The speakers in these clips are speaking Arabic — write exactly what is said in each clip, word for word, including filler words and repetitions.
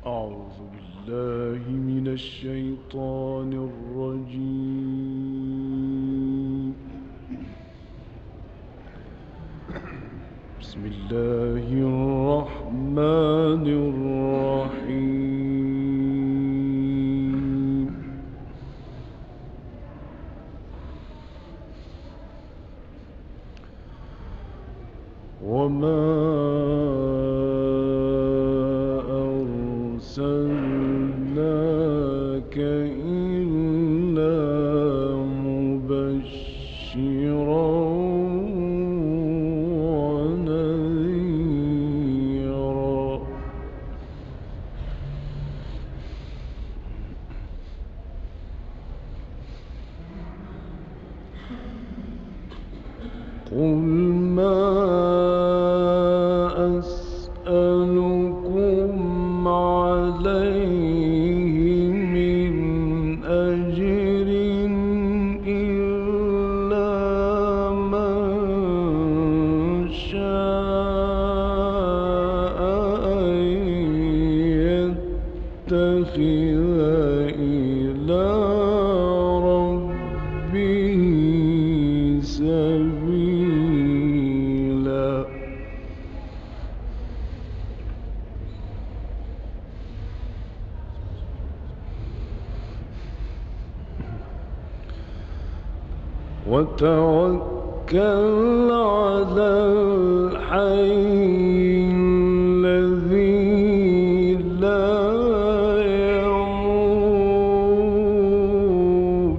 أعوذ بالله من الشيطان الرجيم. بسم الله الرحمن الرحيم. وما أرسلناك إلا مبشرا ونذيرا. قل ما أسألكم عليه من أجر إلا من شاء أن يتخذ إلى ربه سبيلا. وتوكل على الحي الذي لا يموت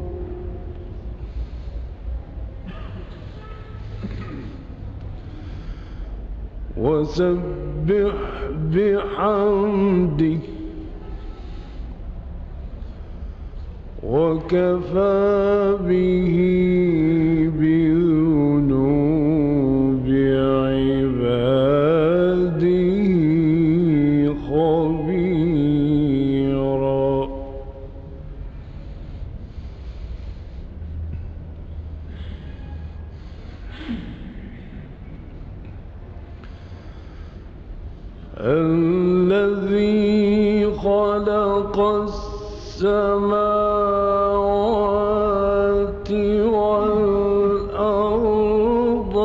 وسبح بحمده وكفى به بذنوب عباده خبيرا. الذي خلق السماوات والأرض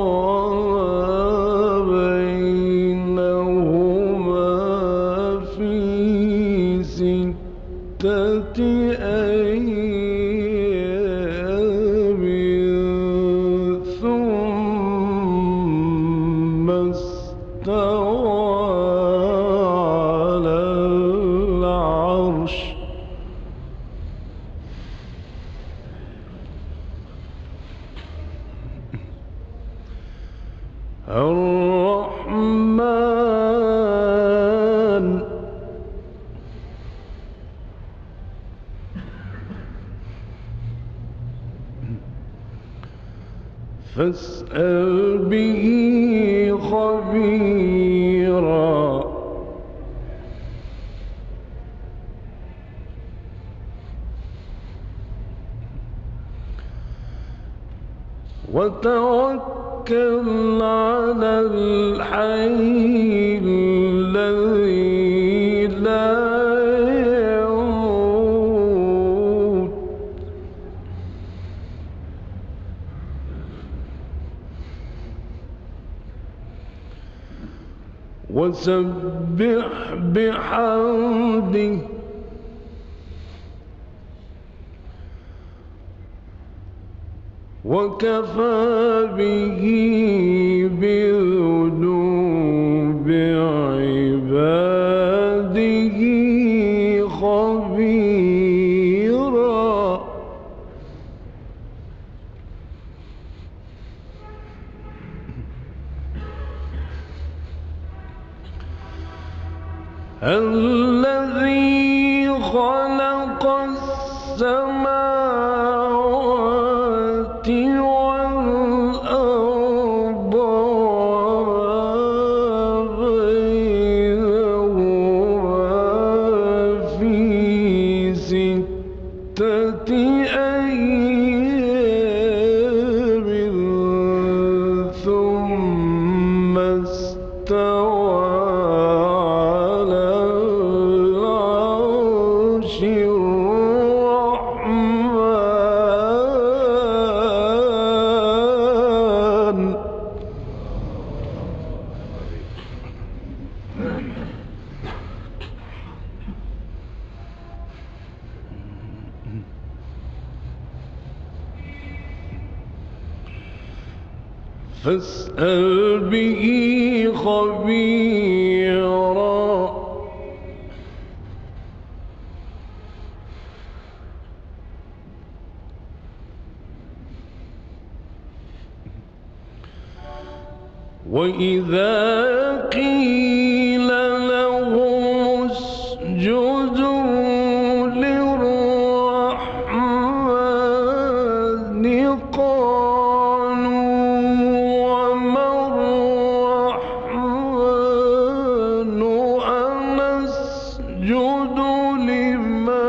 وبينهما في ستة أيام ثم استوى على العرش. الرحمن فاسأل به خبيرا. وتوكل على الحي الذي لا يموت وسبح بحمده وكفى به بذنوب عباده خبيرا. الذي خلق السماوات والأرض وبينهما في ستة أيام ثم استوى على فاسأل به خبيرا. وإذا قيل لهم اسجدوا للرحمن قالوا وما الرحمن أنسجد لما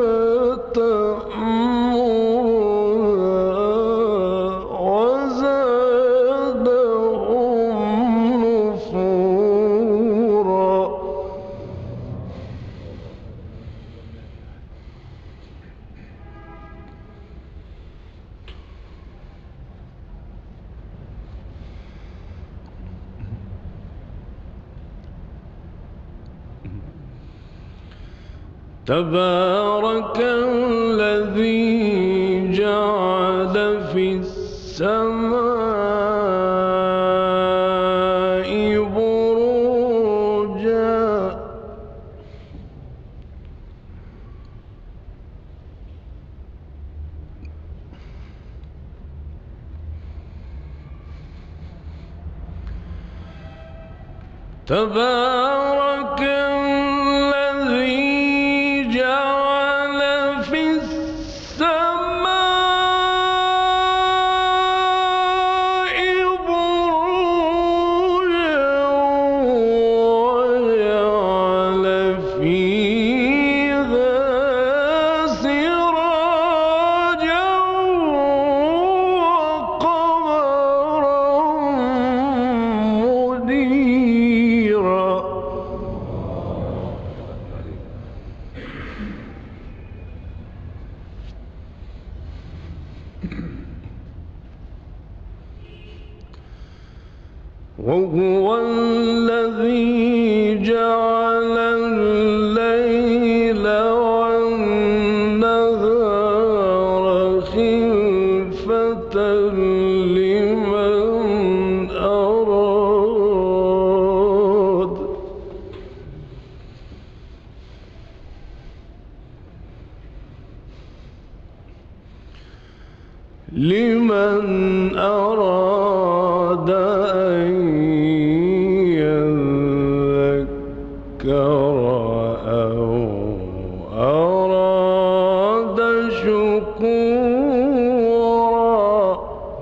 تأمرنا وزادهم نفورا. تبارك الذي جعل في السماء بروجا تبارك الذي جعل في السماء بروجا وجعل فيها سراجا وقمرا منيرا. وهو الذي جعل الليل والنهار خلفة لمن أراد لمن أراد أن يذكر أو أراد شكورا.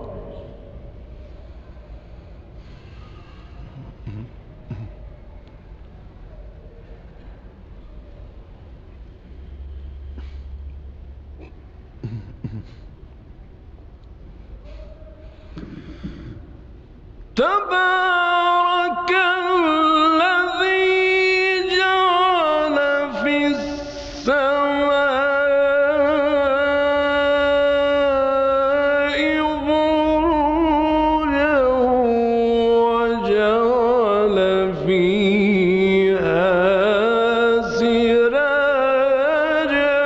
تبارك الذي جعل في السماء بروجا وجعل فيها سراجا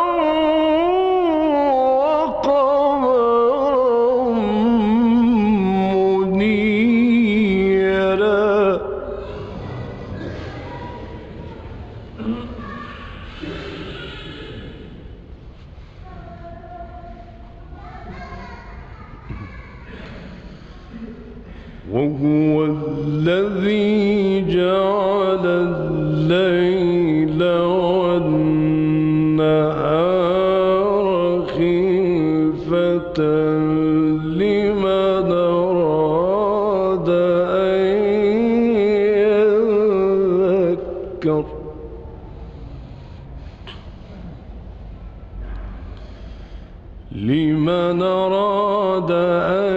وقمرا منيرا. وهو الذي جعل الليل والنهار خلفة لمن أراد أن يذكر لمن أراد أن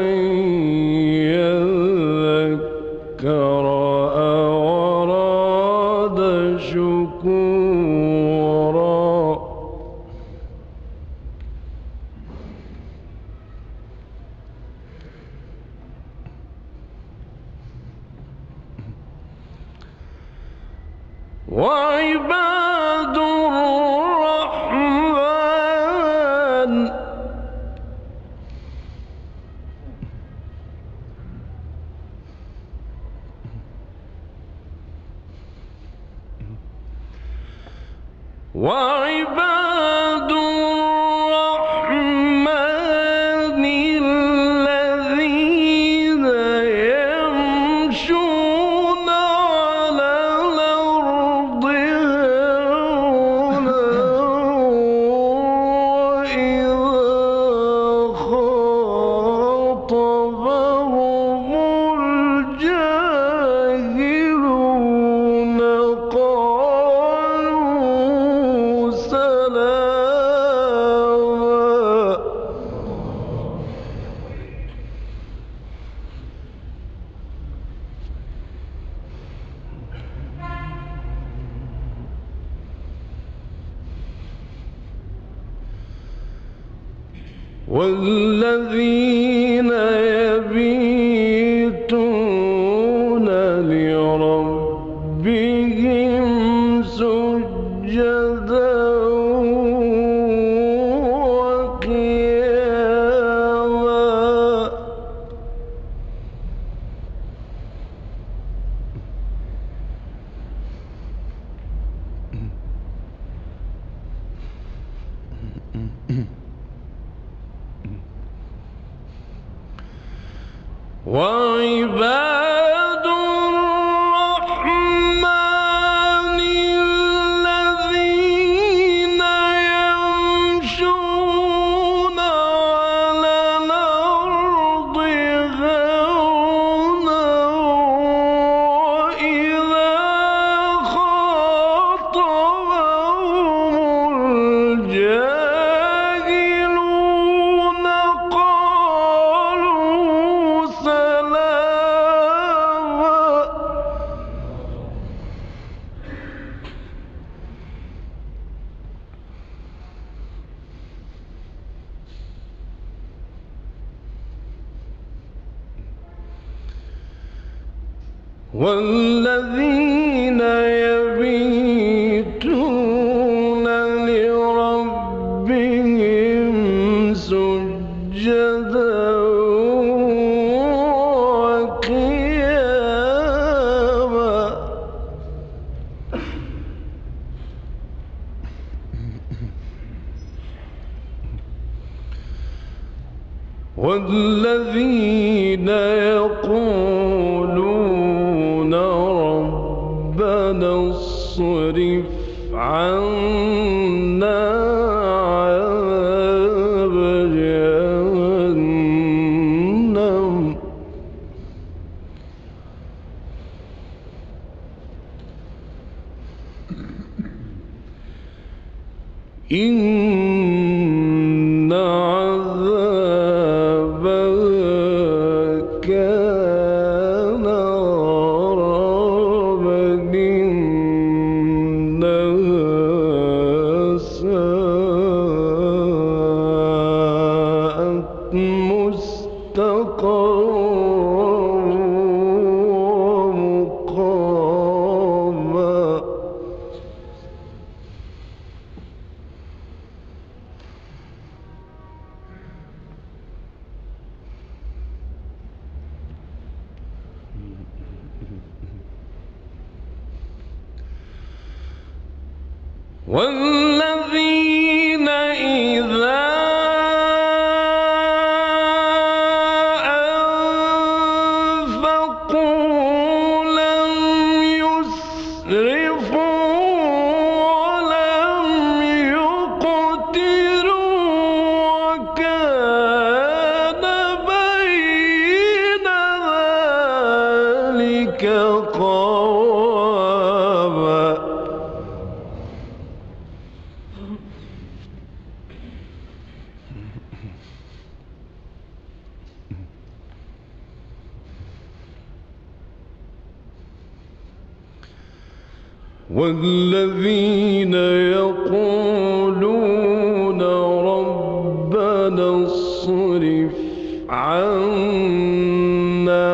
يذكر أو أراد شكورا. وعباد الرحمن وعباد الرحمن الذين يمشون على الأرض هونا وإذا خاطبهم الجاهلون قالوا سلاما. والذين يبيتون لربهم سجدا وقياما. وعباد الرحمن الذين يمشون على الأرض هونا وإذا خاطبهم الجاهلون قالوا سلاما. والذين يبيتون لربهم سجدا وقياما. والذين يقولون ربنا اصرف عنا عذاب جهنم إن عذابها كان غراما إنها ساءت مستقرا ومقاما. والذين إذا أنفقوا لم يسرفوا ولم يقتروا وكان بين ذلك قواما. والذين يقولون ربنا اصرف عنا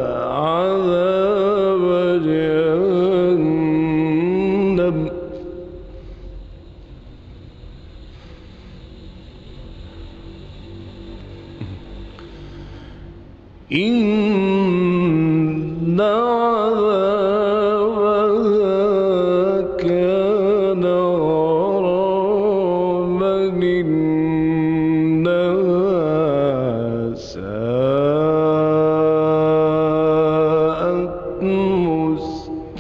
عذاب جهنم إن عذابها كان غراما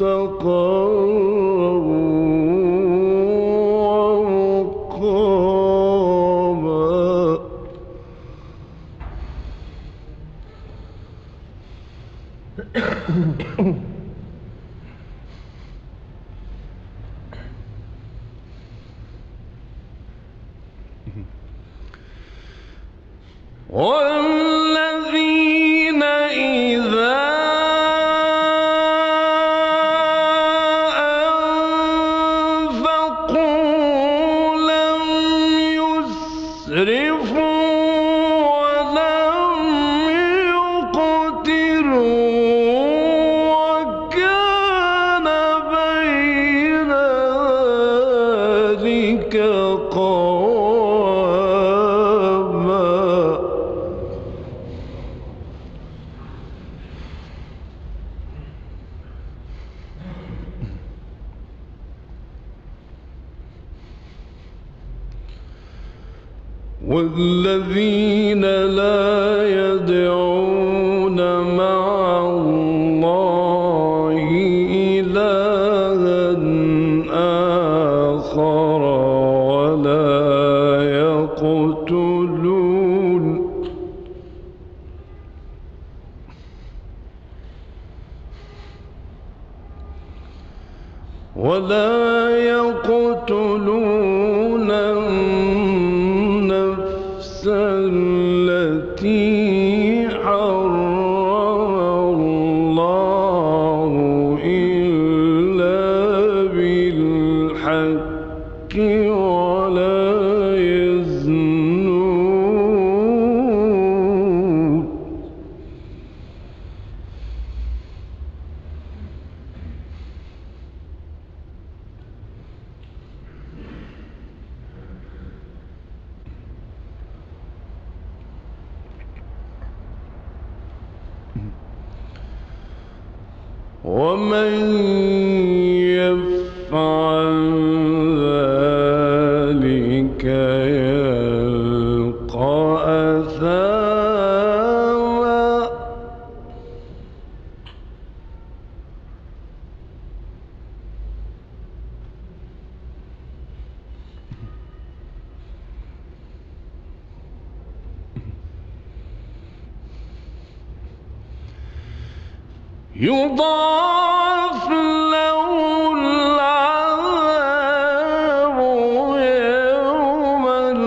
مستقرا ومقاما. والذين إذا أنفقوا لم يسرفوا ولم يقتروا وكان بين ذلك قواما. والذين لا يدعون مع الله إلها آخر ولا يقتلون ولا يقتلون النفس التي حرم الله إلا بالحق ولا يزنون. ومن يفعل ذلك يلقى أثاما. يضاعف له العذاب يوم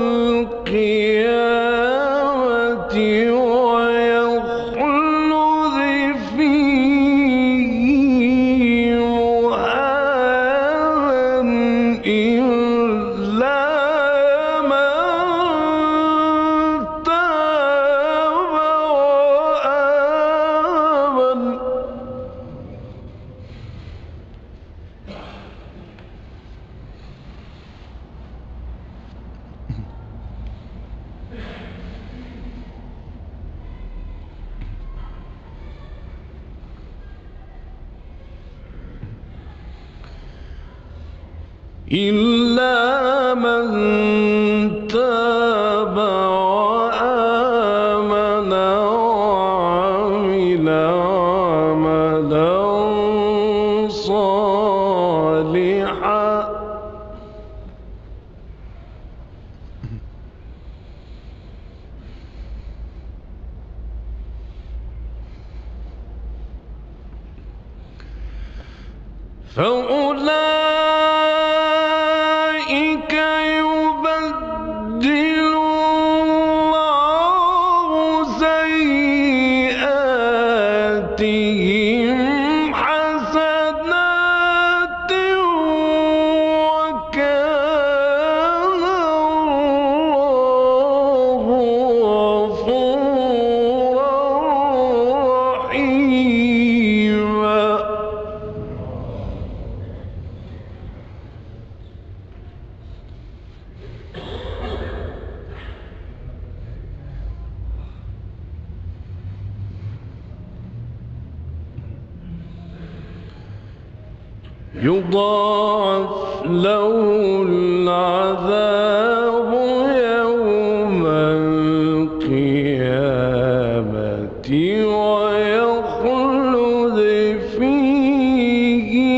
القيامة ويخلد فيه مهانا إلا من تاب وآمن. إلا من تاب وآمن وعمل عملا صالحا فأولئك يبدل الله سيئاتهم حسنات وكان الله غفورا رحيما. يضاعف له العذاب يوم القيامة ويخلد فيه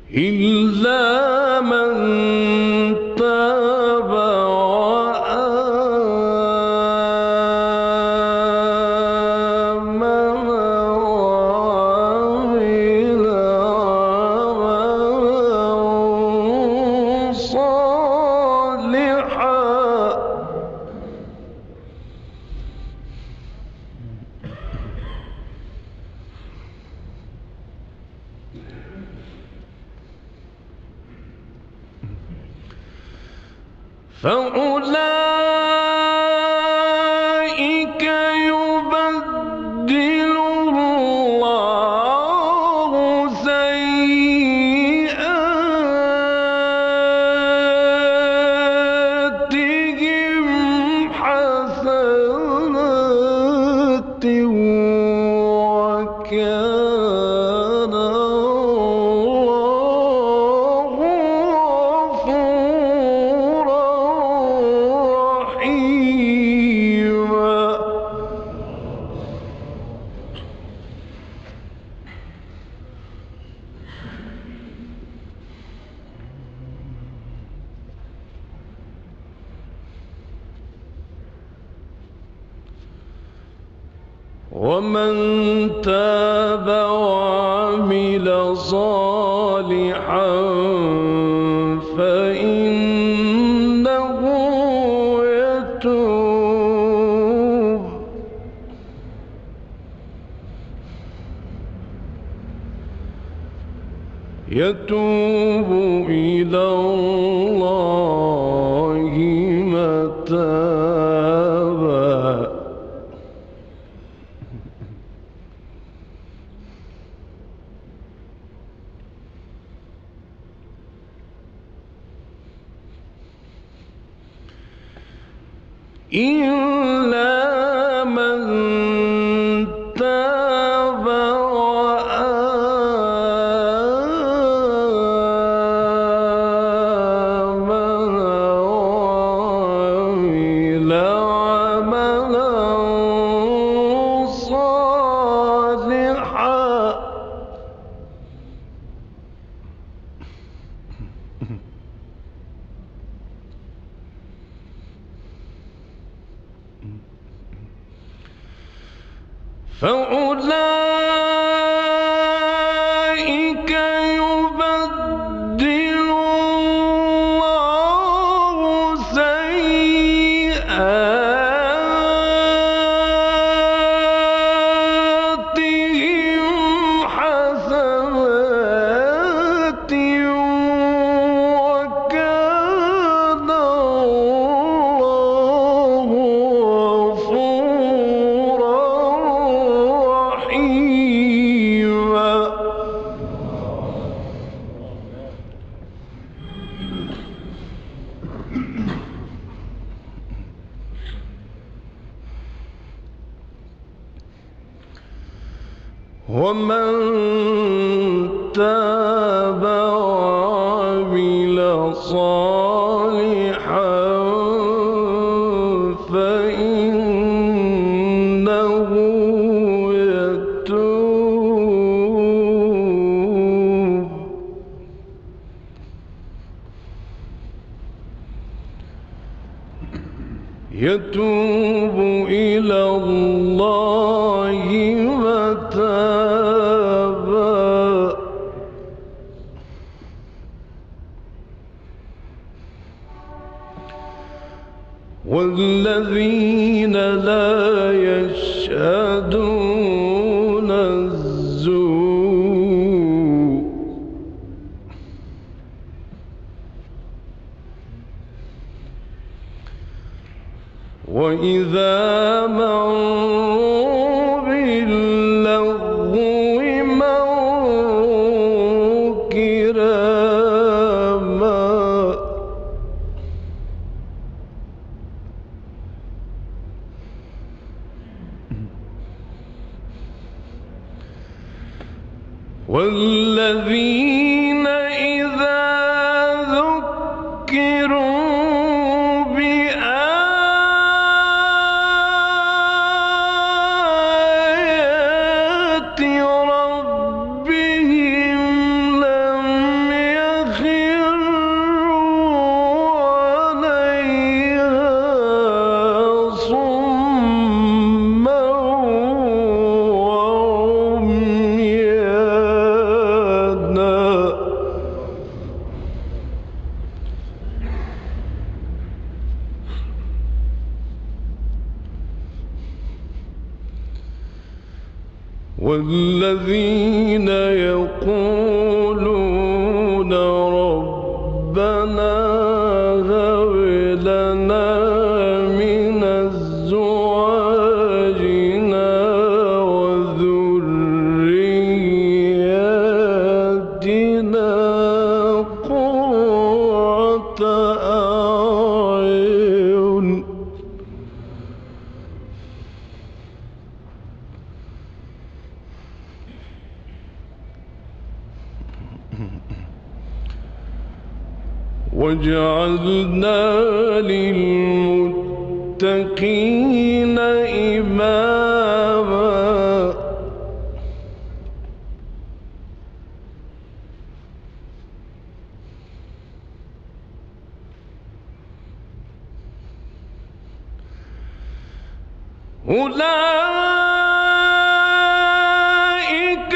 إلا من تاب وآمن وعمل عملا صالحا. فأولئك يبدل الله سيئاتهم حسنات وكان الله غفورا رحيما. ومن تاب وعمل صالحا فإنه يتوب يتوب إلى الله متابا. إلا من تاب وآمن وعمل عملا صالحا. فأولئك يبدل الله سيئاتهم حسنات وكان الله غفورا رحيما. ومن تاب وعمل صالحا فإنه يتوب يتوب إلى الله متابا. والذين لا يشهدون الزور وإذا مروا باللغو مروا كراما. والذين إذا ذكروا بآيات ربهم لم والذين يقولون ربنا هب لنا من أزواجنا وذرياتنا قرة أعين وجعلنا للمتقين إماما أولئك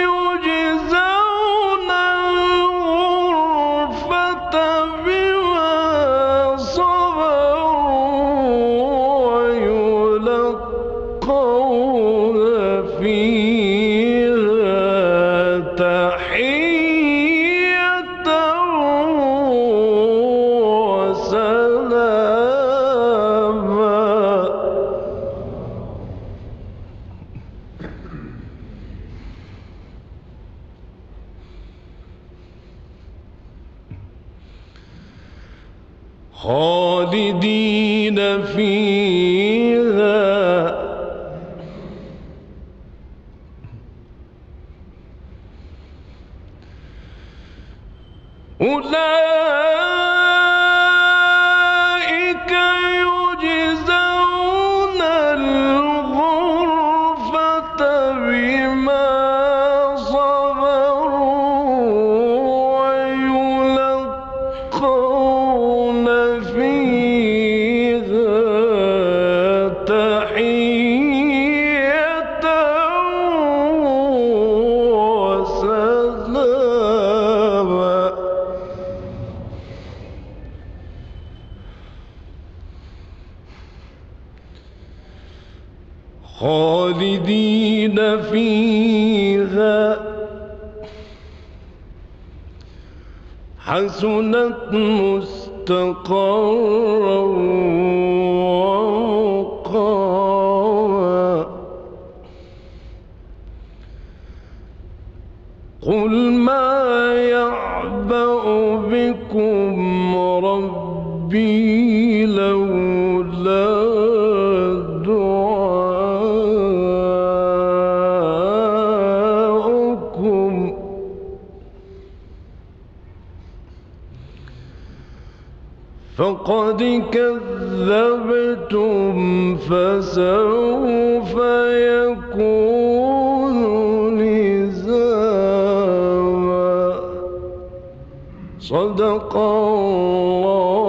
يجزون الغرفة بما صبروا ويلقون فيها تحية وسلاما. خالدين فيها أولئك يجزون الغرفة بما صبروا ويلقون فيها تحية وسلاما. خالدين فيها حسنت مستقرا ومقاما. قل ما يعبأ بكم ربي لولا دعاؤكم فقد كذبتم فسوف يكون لزاما. صدق الله